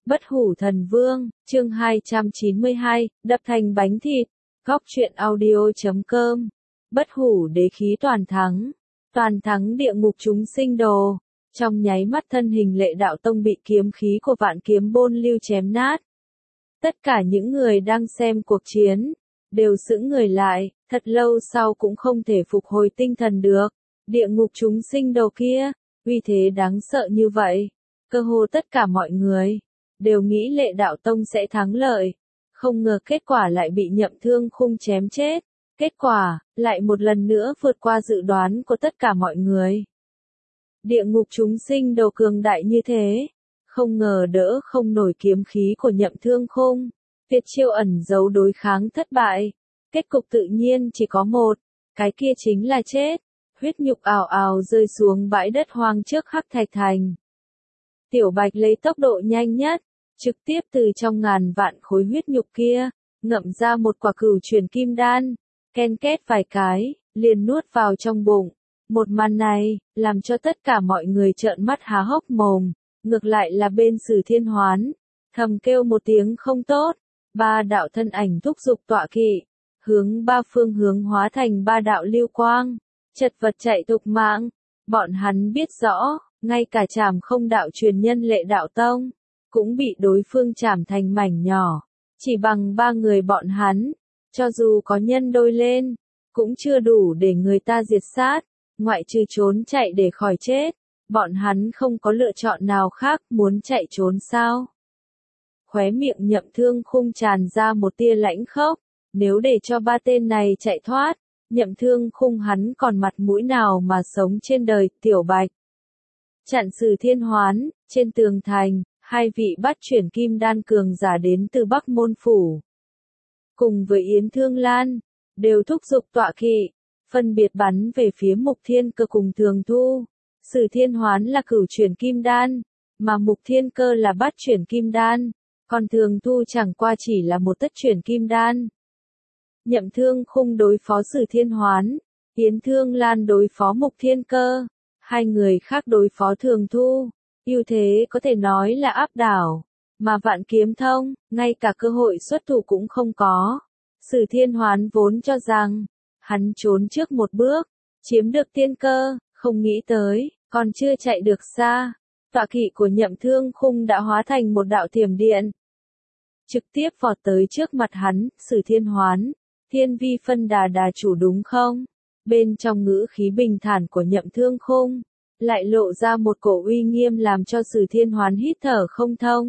Bất hủ thần vương, chương 292, đập thành bánh thịt, góc truyện audio.com. Bất hủ đế khí toàn thắng địa ngục chúng sinh đồ. Trong nháy mắt thân hình Lệ Đạo Tông bị kiếm khí của Vạn Kiếm Bôn Lưu chém nát. Tất cả những người đang xem cuộc chiến, đều sững người lại, thật lâu sau cũng không thể phục hồi tinh thần được. Địa ngục chúng sinh đồ kia, uy thế đáng sợ như vậy. Cơ hồ tất cả mọi người đều nghĩ Lệ Đạo Tông sẽ thắng lợi. Không ngờ kết quả lại bị Nhậm Thương Khung chém chết. Kết quả, lại một lần nữa vượt qua dự đoán của tất cả mọi người. Địa ngục chúng sinh đồ cường đại như thế, không ngờ đỡ không nổi kiếm khí của Nhậm Thương Khung. Tuyệt chiêu ẩn giấu đối kháng thất bại. Kết cục tự nhiên chỉ có một, cái kia chính là chết. Huyết nhục ào ào rơi xuống bãi đất hoang trước Hắc Thạch Thành. Tiểu Bạch lấy tốc độ nhanh nhất, trực tiếp từ trong ngàn vạn khối huyết nhục kia, ngậm ra một quả cửu chuyển kim đan, ken két vài cái, liền nuốt vào trong bụng. Một màn này, làm cho tất cả mọi người trợn mắt há hốc mồm, ngược lại là bên Sử Thiên Hoán, thầm kêu một tiếng không tốt, ba đạo thân ảnh thúc giục tọa kỵ, hướng ba phương hướng hóa thành ba đạo lưu quang, chật vật chạy tục mạng. Bọn hắn biết rõ, ngay cả Trảm Không đạo truyền nhân Lệ Đạo Tông, cũng bị đối phương chảm thành mảnh nhỏ. Chỉ bằng ba người bọn hắn, cho dù có nhân đôi lên, cũng chưa đủ để người ta diệt sát, ngoại trừ trốn chạy để khỏi chết. Bọn hắn không có lựa chọn nào khác, muốn chạy trốn sao? Khóe miệng Nhậm Thương Khung tràn ra một tia lãnh khốc, nếu để cho ba tên này chạy thoát, Nhậm Thương Khung hắn còn mặt mũi nào mà sống trên đời. Tiểu Bạch chặn Sử Thiên Hoán, trên tường thành, hai vị bát chuyển kim đan cường giả đến từ Bắc Môn Phủ. Cùng với Yến Thương Lan, đều thúc giục tọa kỵ, phân biệt bắn về phía Mục Thiên Cơ cùng Thường Thu. Sử Thiên Hoán là cửu chuyển kim đan, mà Mục Thiên Cơ là bát chuyển kim đan, còn Thường Thu chẳng qua chỉ là một tất chuyển kim đan. Nhậm Thương Khung đối phó Sử Thiên Hoán, Yến Thương Lan đối phó Mục Thiên Cơ, hai người khác đối phó Thường Thu, ưu thế có thể nói là áp đảo, mà Vạn Kiếm Thông, ngay cả cơ hội xuất thủ cũng không có. Sử Thiên Hoán vốn cho rằng, hắn trốn trước một bước, chiếm được tiên cơ, không nghĩ tới, còn chưa chạy được xa, tọa kỵ của Nhậm Thương Khung đã hóa thành một đạo thiểm điện, trực tiếp vọt tới trước mặt hắn. Sử Thiên Hoán, Thiên Vi phân đà đà chủ đúng không? Bên trong ngữ khí bình thản của Nhậm Thương Khung, lại lộ ra một cổ uy nghiêm làm cho Sử Thiên Hoán hít thở không thông.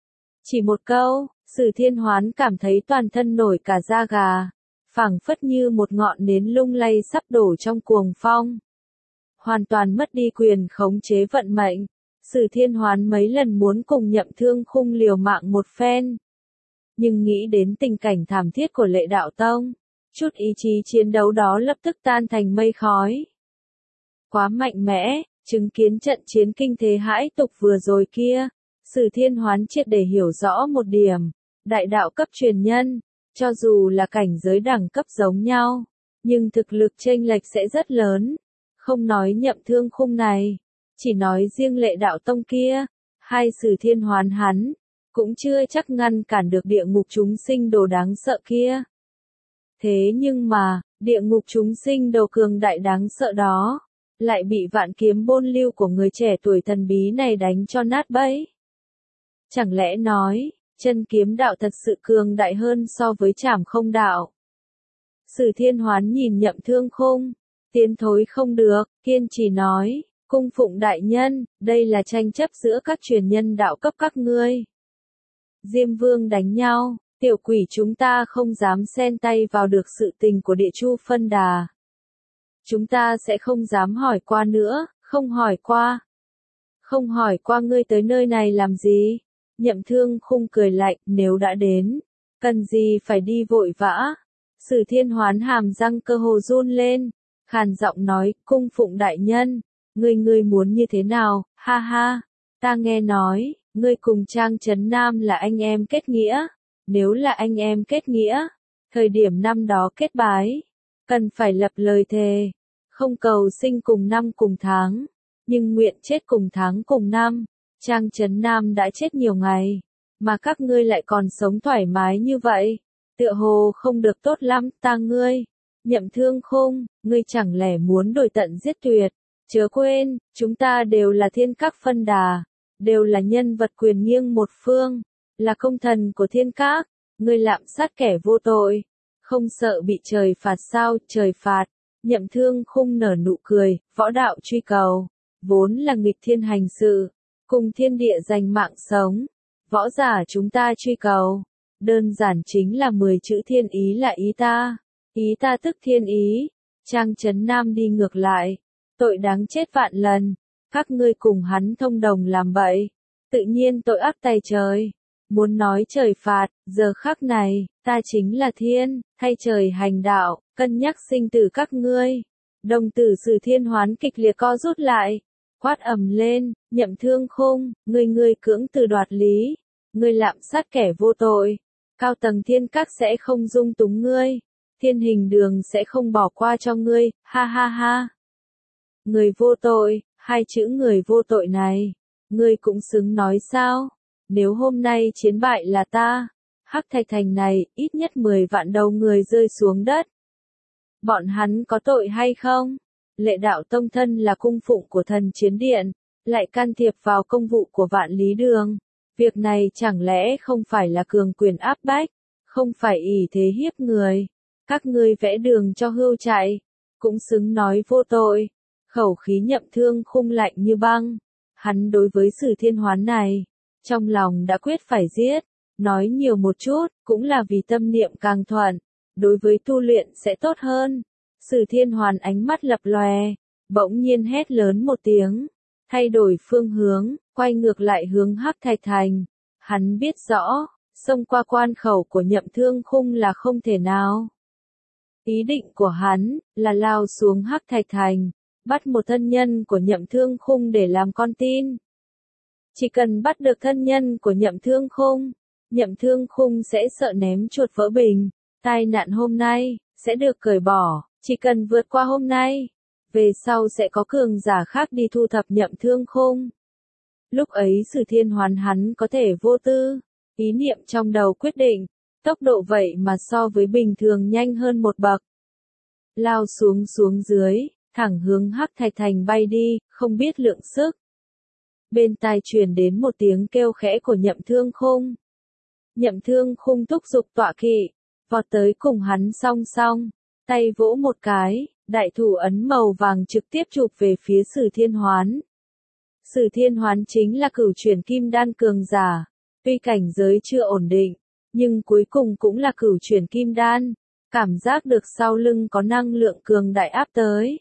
Chỉ một câu, Sử Thiên Hoán cảm thấy toàn thân nổi cả da gà, phảng phất như một ngọn nến lung lay sắp đổ trong cuồng phong. Hoàn toàn mất đi quyền khống chế vận mệnh, Sử Thiên Hoán mấy lần muốn cùng Nhậm Thương Khung liều mạng một phen. Nhưng nghĩ đến tình cảnh thảm thiết của Lệ Đạo Tông, chút ý chí chiến đấu đó lập tức tan thành mây khói. Quá mạnh mẽ, chứng kiến trận chiến kinh thế hãi tục vừa rồi kia, Sử Thiên Hoán triệt để hiểu rõ một điểm, đại đạo cấp truyền nhân, cho dù là cảnh giới đẳng cấp giống nhau, nhưng thực lực chênh lệch sẽ rất lớn. Không nói Nhậm Thương Khung này, chỉ nói riêng Lệ Đạo Tông kia, hai Sử Thiên Hoán hắn, cũng chưa chắc ngăn cản được địa ngục chúng sinh đồ đáng sợ kia. Thế nhưng mà, địa ngục chúng sinh đồ cường đại đáng sợ đó, lại bị Vạn Kiếm Bôn Lưu của người trẻ tuổi thần bí này đánh cho nát bấy. Chẳng lẽ nói, chân kiếm đạo thật sự cường đại hơn so với Trảm Không đạo? Sử Thiên Hoán nhìn Nhậm Thương Khung, tiến thối không được, kiên trì nói, cung phụng đại nhân, đây là tranh chấp giữa các truyền nhân đạo cấp các ngươi. Diêm Vương đánh nhau, tiểu quỷ chúng ta không dám xen tay vào được sự tình của Địa Chu phân đà. Chúng ta sẽ không dám hỏi qua nữa, không hỏi qua. Không hỏi qua ngươi tới nơi này làm gì? Nhậm Thương Khung cười lạnh, nếu đã đến, cần gì phải đi vội vã? Sử Thiên Hoán hàm răng cơ hồ run lên, khàn giọng nói, cung phụng đại nhân, ngươi muốn như thế nào? Ha ha, ta nghe nói, ngươi cùng Trang Trấn Nam là anh em kết nghĩa. Nếu là anh em kết nghĩa, thời điểm năm đó kết bái, cần phải lập lời thề, không cầu sinh cùng năm cùng tháng, nhưng nguyện chết cùng tháng cùng năm. Trang Trấn Nam đã chết nhiều ngày, mà các ngươi lại còn sống thoải mái như vậy. Tựa hồ không được tốt lắm, ta ngươi. Nhậm Thương Khung, ngươi chẳng lẽ muốn đổi tận giết tuyệt? Chớ quên, chúng ta đều là thiên các phân đà, đều là nhân vật quyền nghiêng một phương, là công thần của thiên các, ngươi lạm sát kẻ vô tội, không sợ bị trời phạt sao? Trời phạt? Nhậm Thương Khung nở nụ cười, võ đạo truy cầu, vốn là nghịch thiên hành sự, cùng thiên địa giành mạng sống, võ giả chúng ta truy cầu, đơn giản chính là 10 chữ thiên ý là ý ta tức thiên ý, Trang Trấn Nam đi ngược lại, tội đáng chết vạn lần, các ngươi cùng hắn thông đồng làm bậy, tự nhiên tội ác tày trời. Muốn nói trời phạt, giờ khắc này, ta chính là thiên, thay trời hành đạo, cân nhắc sinh tử các ngươi. Đồng tử Sử Thiên Hoán kịch liệt co rút lại, quát ầm lên, Nhậm Thương Khung, ngươi cưỡng từ đoạt lý, ngươi lạm sát kẻ vô tội, cao tầng thiên các sẽ không dung túng ngươi, thiên hình đường sẽ không bỏ qua cho ngươi, ha ha ha. Người vô tội, hai chữ người vô tội này, ngươi cũng xứng nói sao? Nếu hôm nay chiến bại là ta, Hắc Thạch Thành này, ít nhất 10 vạn đầu người rơi xuống đất. Bọn hắn có tội hay không? Lệ Đạo Tông thân là cung phụng của Thần Chiến Điện, lại can thiệp vào công vụ của Vạn Lý Đường. Việc này chẳng lẽ không phải là cường quyền áp bách, không phải ỷ thế hiếp người. Các ngươi vẽ đường cho hươu chạy, cũng xứng nói vô tội. Khẩu khí Nhậm Thương Khung lạnh như băng. Hắn đối với Sử Thiên Hoán này, trong lòng đã quyết phải giết, nói nhiều một chút, cũng là vì tâm niệm càng thuận, đối với tu luyện sẽ tốt hơn. Sử Thiên Hoán ánh mắt lập lòe, bỗng nhiên hét lớn một tiếng, thay đổi phương hướng, quay ngược lại hướng Hắc Thạch Thành. Hắn biết rõ, xông qua quan khẩu của Nhậm Thương Khung là không thể nào. Ý định của hắn, là lao xuống Hắc Thạch Thành, bắt một thân nhân của Nhậm Thương Khung để làm con tin. Chỉ cần bắt được thân nhân của Nhậm Thương Khung sẽ sợ ném chuột vỡ bình, tai nạn hôm nay, sẽ được cởi bỏ, chỉ cần vượt qua hôm nay, về sau sẽ có cường giả khác đi thu thập Nhậm Thương Khung. Lúc ấy Sử Thiên Hoán hắn có thể vô tư, ý niệm trong đầu quyết định, tốc độ vậy mà so với bình thường nhanh hơn một bậc. Lao xuống dưới, thẳng hướng Hắc Thạch Thành bay đi, không biết lượng sức. Bên tai truyền đến một tiếng kêu khẽ của Nhậm Thương Khung. Nhậm Thương Khung thúc giục tọa kỵ, vọt tới cùng hắn song song, tay vỗ một cái, đại thủ ấn màu vàng trực tiếp chụp về phía Sử Thiên Hoán. Sử Thiên Hoán chính là cửu chuyển kim đan cường giả, tuy cảnh giới chưa ổn định, nhưng cuối cùng cũng là cửu chuyển kim đan, cảm giác được sau lưng có năng lượng cường đại áp tới.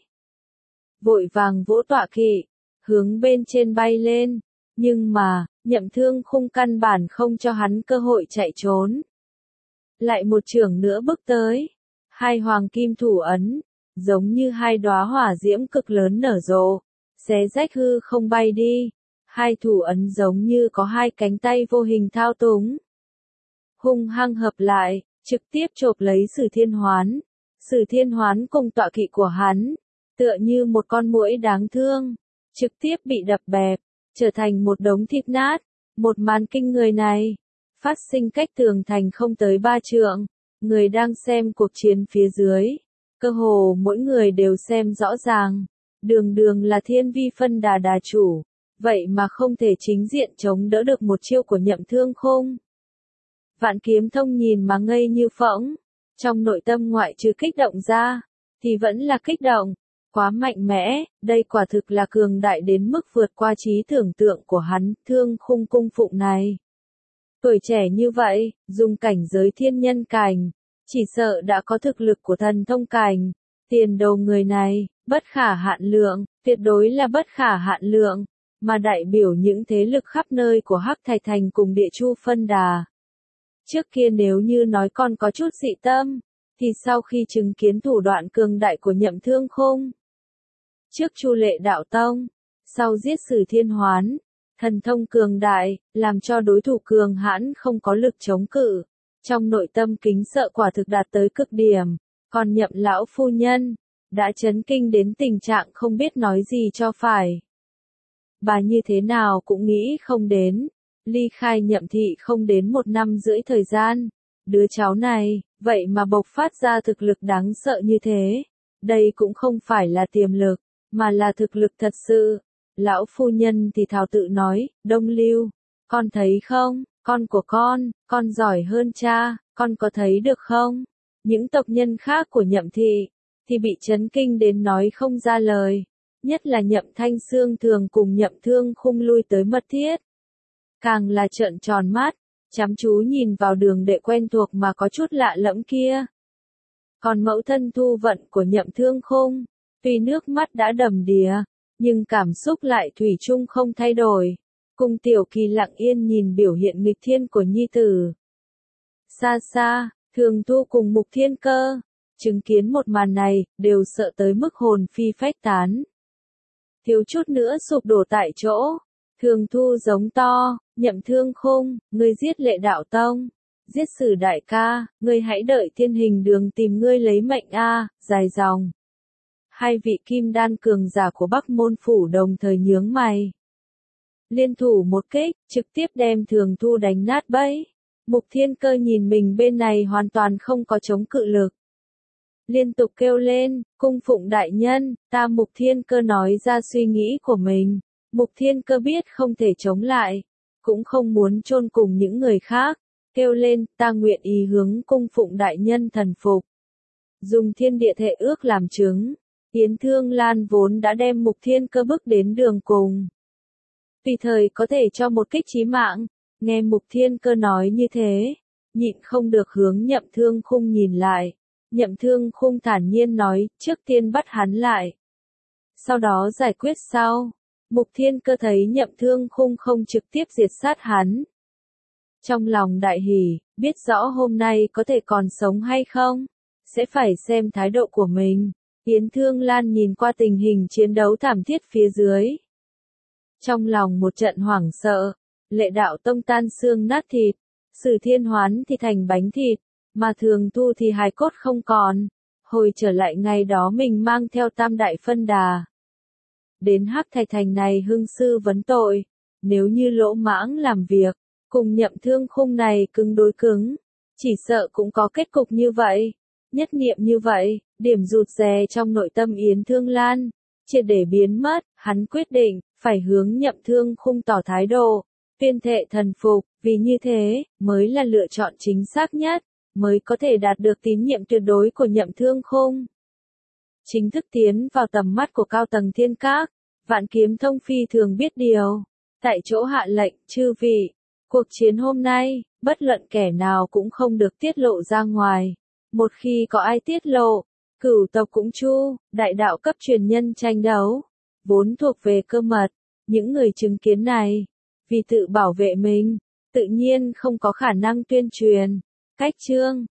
Vội vàng vỗ tọa kỵ, hướng bên trên bay lên, nhưng mà, Nhậm Thương Khung căn bản không cho hắn cơ hội chạy trốn. Lại một chưởng nữa bước tới, hai hoàng kim thủ ấn, giống như hai đóa hỏa diễm cực lớn nở rộ, xé rách hư không bay đi, hai thủ ấn giống như có hai cánh tay vô hình thao túng. Hung hăng hợp lại, trực tiếp chộp lấy Sử Thiên Hoán. Sử Thiên Hoán cùng tọa kỵ của hắn, tựa như một con muỗi đáng thương, trực tiếp bị đập bẹp, trở thành một đống thịt nát. Một màn kinh người này, phát sinh cách tường thành không tới 3 trượng, người đang xem cuộc chiến phía dưới, cơ hồ mỗi người đều xem rõ ràng, đường là thiên vi phân đà chủ, vậy mà không thể chính diện chống đỡ được một chiêu của Nhậm Thương Khung. Vạn Kiếm Thông nhìn mà ngây như phỗng, trong nội tâm ngoại trừ kích động ra, thì vẫn là kích động. Quá mạnh mẽ, đây quả thực là cường đại đến mức vượt qua trí tưởng tượng của hắn. Thương Khung cung phụng này. Tuổi trẻ như vậy, dùng cảnh giới thiên nhân cảnh, chỉ sợ đã có thực lực của thần thông cảnh. Tiền đồ người này, bất khả hạn lượng, tuyệt đối là bất khả hạn lượng, mà đại biểu những thế lực khắp nơi của Hắc Thạch Thành cùng Địa Chu phân đà. Trước kia nếu như nói con có chút dị tâm, thì sau khi chứng kiến thủ đoạn cường đại của Nhậm Thương Khung, trước Chu Lệ Đạo Tông, sau giết Sử Thiên Hoán, thần thông cường đại, làm cho đối thủ cường hãn không có lực chống cự. Trong nội tâm kính sợ quả thực đạt tới cực điểm, còn Nhậm lão phu nhân, đã chấn kinh đến tình trạng không biết nói gì cho phải. Bà như thế nào cũng nghĩ không đến, ly khai Nhậm thị không đến 1 năm rưỡi thời gian. Đứa cháu này, vậy mà bộc phát ra thực lực đáng sợ như thế. Đây cũng không phải là tiềm lực, mà là thực lực thật sự. Lão phu nhân thì thào tự nói, Đông Lưu, con thấy không, con của con giỏi hơn cha, con có thấy được không? Những tộc nhân khác của Nhậm thị, thì bị chấn kinh đến nói không ra lời. Nhất là Nhậm Thanh Xương thường cùng Nhậm Thương Khung lui tới mật thiết. Càng là trợn tròn mắt, chăm chú nhìn vào Đường Đệ quen thuộc mà có chút lạ lẫm kia. Còn mẫu thân Thu Vận của Nhậm Thương Khung, tuy nước mắt đã đầm đìa, nhưng cảm xúc lại thủy chung không thay đổi. Cung Tiểu Kỳ lặng yên nhìn biểu hiện nghịch thiên của nhi tử. Xa xa, Thường Thu cùng Mục Thiên Cơ, chứng kiến một màn này, đều sợ tới mức hồn phi phách tán. Thiếu chút nữa sụp đổ tại chỗ. Thường Thu giống to, Nhậm Thương Khung, ngươi giết Lệ Đạo Tông, giết Sử đại ca, ngươi hãy đợi Thiên Hình Đường tìm ngươi lấy mệnh a, dài dòng. Hai vị kim đan cường giả của Bắc Môn Phủ đồng thời nhướng mày. Liên thủ một kích, trực tiếp đem Thường Thu đánh nát bẫy. Mục Thiên Cơ nhìn mình bên này hoàn toàn không có chống cự lực. Liên tục kêu lên, cung phụng đại nhân, ta Mục Thiên Cơ nói ra suy nghĩ của mình. Mục Thiên Cơ biết không thể chống lại, cũng không muốn chôn cùng những người khác. Kêu lên, ta nguyện ý hướng cung phụng đại nhân thần phục. Dùng thiên địa thệ ước làm chứng. Yến Thương Lan vốn đã đem Mục Thiên Cơ bước đến đường cùng. Tùy thời có thể cho một kích chí mạng, nghe Mục Thiên Cơ nói như thế, nhịn không được hướng Nhậm Thương Khung nhìn lại. Nhậm Thương Khung thản nhiên nói, trước tiên bắt hắn lại. Sau đó giải quyết sau. Mục Thiên Cơ thấy Nhậm Thương Khung không trực tiếp diệt sát hắn. Trong lòng đại hỉ, biết rõ hôm nay có thể còn sống hay không, sẽ phải xem thái độ của mình. Yến Thương Lan nhìn qua tình hình chiến đấu thảm thiết phía dưới. Trong lòng một trận hoảng sợ, Lệ Đạo Tông tan xương nát thịt, Sử Thiên Hoán thì thành bánh thịt, mà Thường Thu thì hài cốt không còn. Hồi trở lại ngày đó mình mang theo Tam Đại Phân Đà. Đến Hắc Thạch Thành này hưng sư vấn tội, nếu như lỗ mãng làm việc, cùng Nhậm Thương Khung này cứng đối cứng, chỉ sợ cũng có kết cục như vậy. Nhất niệm như vậy, điểm rụt rè trong nội tâm Yến Thương Lan, triệt để biến mất, hắn quyết định, phải hướng Nhậm Thương Khung tỏ thái độ, tuyên thệ thần phục, vì như thế, mới là lựa chọn chính xác nhất, mới có thể đạt được tín nhiệm tuyệt đối của Nhậm Thương Khung. Chính thức tiến vào tầm mắt của cao tầng thiên các, Vạn Kiếm Thông phi thường biết điều, tại chỗ hạ lệnh, chư vị, cuộc chiến hôm nay, bất luận kẻ nào cũng không được tiết lộ ra ngoài. Một khi có ai tiết lộ, Cửu tộc cũng chu, đại đạo cấp truyền nhân tranh đấu, vốn thuộc về cơ mật. Những người chứng kiến này, vì tự bảo vệ mình, tự nhiên không có khả năng tuyên truyền. Cách chương